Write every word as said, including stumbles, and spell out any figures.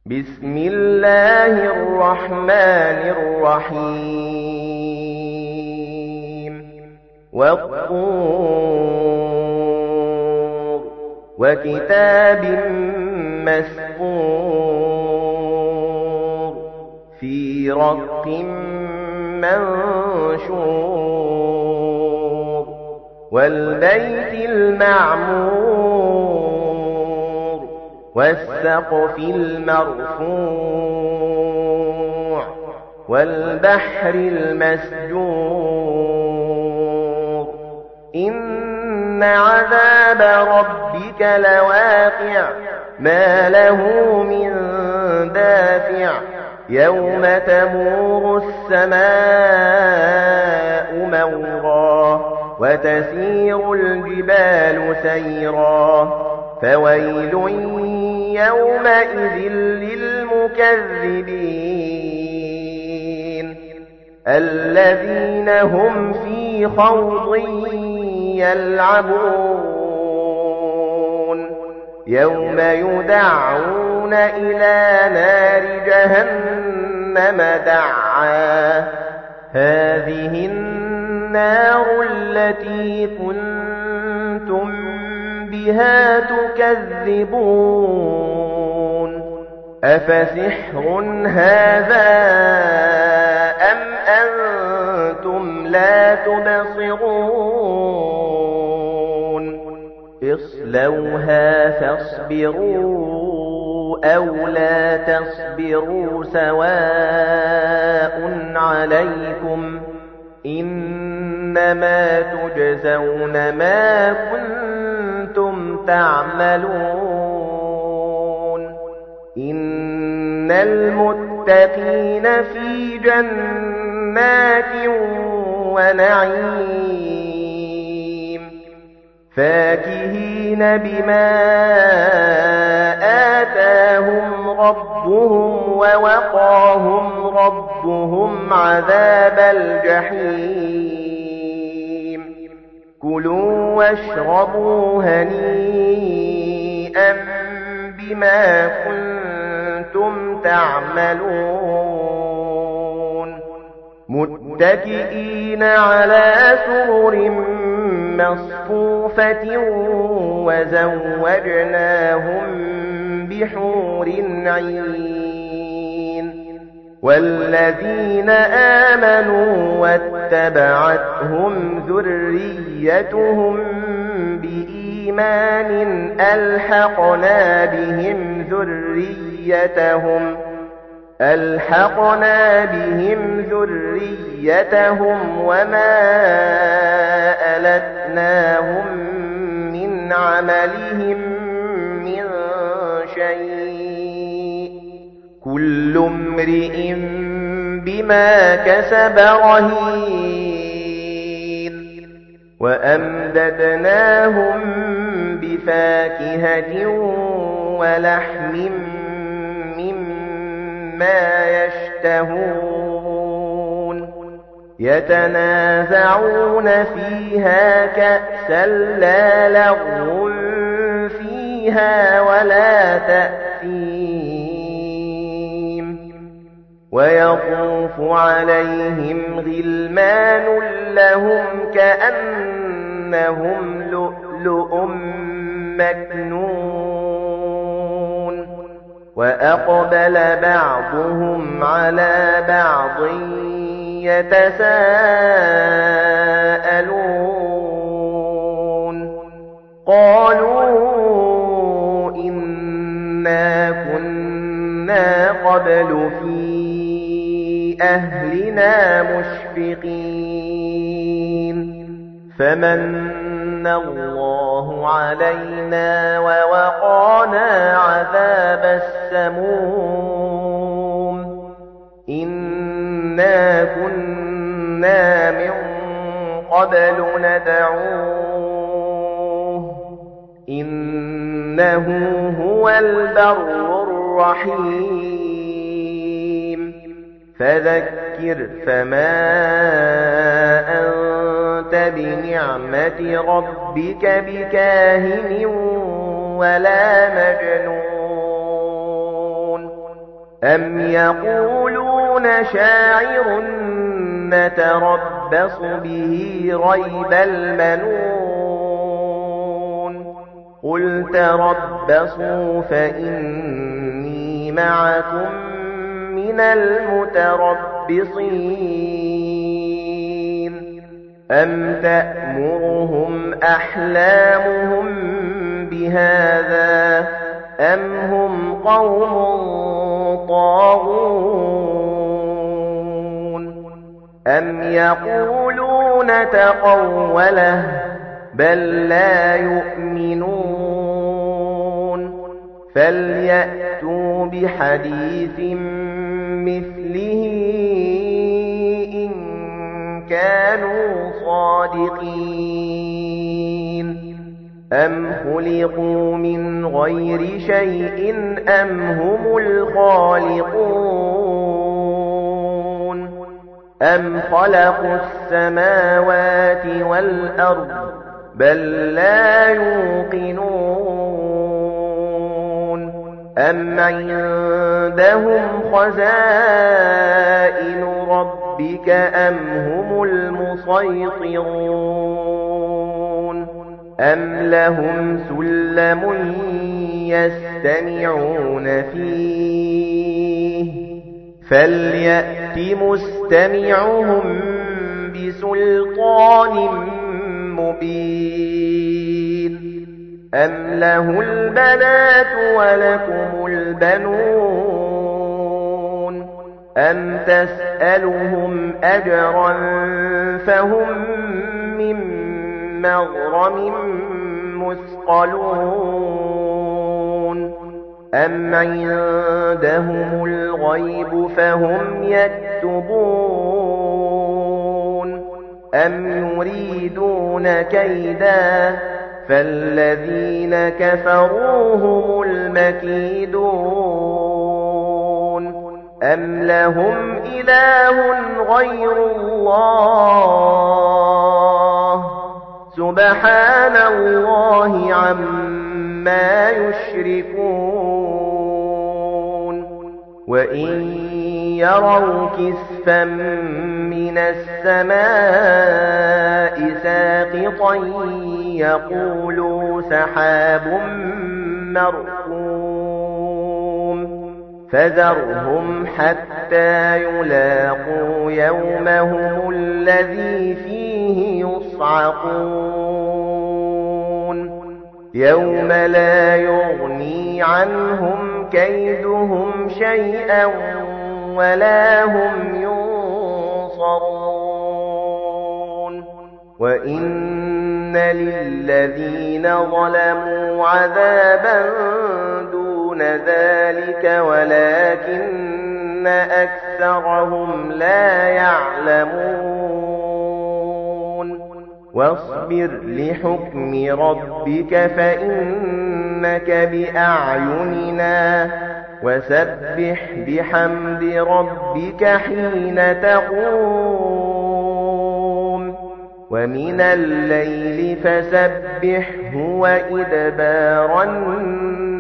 بسم الله الرحمن الرحيم والطور وكتاب مسطور في رق منشور والبيت المعمور والسقف المرفوع والبحر المسجور إن عذاب ربك لواقع ما له من دافع يوم تمور السماء مورا وتسير الجبال سيرا فويل يومئذ للمكذبين الذين هم في خوض يلعبون يوم يدعون إلى نار جهنم دعا هذه النار التي كنتم بها تكذبون أفسحر هذا أم أنتم لا تبصرون اصلوها فاصبروا أو لا تصبروا سواء عليكم إنما تجزون ما كنتم تعملون إن المتقين في جنات ونعيم فاكهين بما آتاهم ربهم ووقاهم ربهم عذاب الجحيم كلوا واشربوا هنيئا بما كنتم تعملون متكئين على سرر مصفوفة وزوجناهم بحور عين والذين آمنوا واتبعتهم ذريتهم بإيمان ألحقنا بهم ذريتهم ألحقنا بهم ذريتهم وما ألتناهم من عملهم من شيء كل امرئ بما كسب رهين وأمددناهم بفاكهة ولحم مما يشتهون يتنازعون فيها كأسا لا لغو فيها ولا تأثيم ويطوف عليهم غلمان لهم كأنهم لؤلؤ مكنون وأقبل بعضهم على بعض يتساءلون قالوا إنا كنا قبل في أهلنا مشفقين فمن الله علينا ووقانا عذاب السموم إنا كنا من قبل ندعوه إنه هو البر الرحيم فذكر فما أنت بنعمة ربك بكاهن ولا مجنون أَمْ يَقُولُونَ شَاعِرٌ نَتَرَبَّصُ بِهِ رَيْبَ الْمَنُونِ قُلْ تَرَبَّصُوا فَإِنِّي مَعَكُمْ مِنَ الْمُتَرَبِّصِينَ أَمْ تَأْمُرُهُمْ أَحْلَامُهُمْ بِهَذَا أَمْ هُمْ قَوْمٌ طَاغُونَ أَمْ يَقُولُونَ تَقَوَّلَهُ بَل لَّا يُؤْمِنُونَ فَلْيَأْتُوا بِحَدِيثٍ مِّثْلِهِ إِن كَانُوا صَادِقِينَ أَمْ خُلِقُوا مِنْ غَيْرِ شَيْءٍ أَمْ هُمُ الْخَالِقُونَ أَمْ خَلَقُوا السَّمَاوَاتِ وَالْأَرْضَ بَل لَّا يُوقِنُونَ أَمْ عِندَهُمْ خَزَائِنُ رَبِّكَ أَمْ هُمُ الْمُصَيْطِرُونَ أَمْ لَهُمْ سُلَّمٌ يَسْتَمِعُونَ فِيهِ فَلْيَأْتِ مُسْتَمِعُهُم بِسُلْطَانٍ مُّبِينٍ أَمْ لَهُ الْبَنَاتُ وَلَكُمُ الْبَنُونَ أَمْ تَسْأَلُهُمْ أَجْرًا فَهُمْ مِن مَّغْرَمٍ مُّثْقَلُونَ أَمْ عِندَهُمُ الْغَيْبُ فَهُمْ يَكْتُبُونَ أَمْ يُرِيدُونَ كَيْدًا فَالَّذِينَ كَفَرُوا هُمُ الْمَكِيدُونَ أَمْ لَهُمْ إِلَٰهٌ غَيْرُ اللَّهِ سُبْحَانَ اللَّهِ عَمَّا يُشْرِكُونَ وَإِن يَرَوْا كِسْفًا مِّنَ السَّمَاءِ سَاقِطًا يَقُولُوا سَحَابٌ مَّرْكُومٌ فَذَرْهُمْ حَتَّىٰ يُلَاقُوا يَوْمَهُمُ الَّذِي فِيهِ يُصْعَقُونَ يَوْمَ لَا يُغْنِي عَنْهُمْ كَيْدُهُمْ شَيْئًا وَلَا هُمْ يُنصَرُونَ وَإِنَّ لِلَّذِينَ ظَلَمُوا عَذَابًا دُونَ ذَلِكَ وَلَكِنَّ أَكْثَرَهُمْ لَا يَعْلَمُونَ وَاصْبِرْ لِحُكْمِ رَبِّكَ فَإِنَّكَ بِأَعْيُنِنَا وَسَبِّحْ بِحَمْدِ رَبِّكَ حِينَ تَقُومُ وَمِنَ اللَّيْلِ فَسَبِّحْهُ وَإِدْبَارَ النُّجُومِ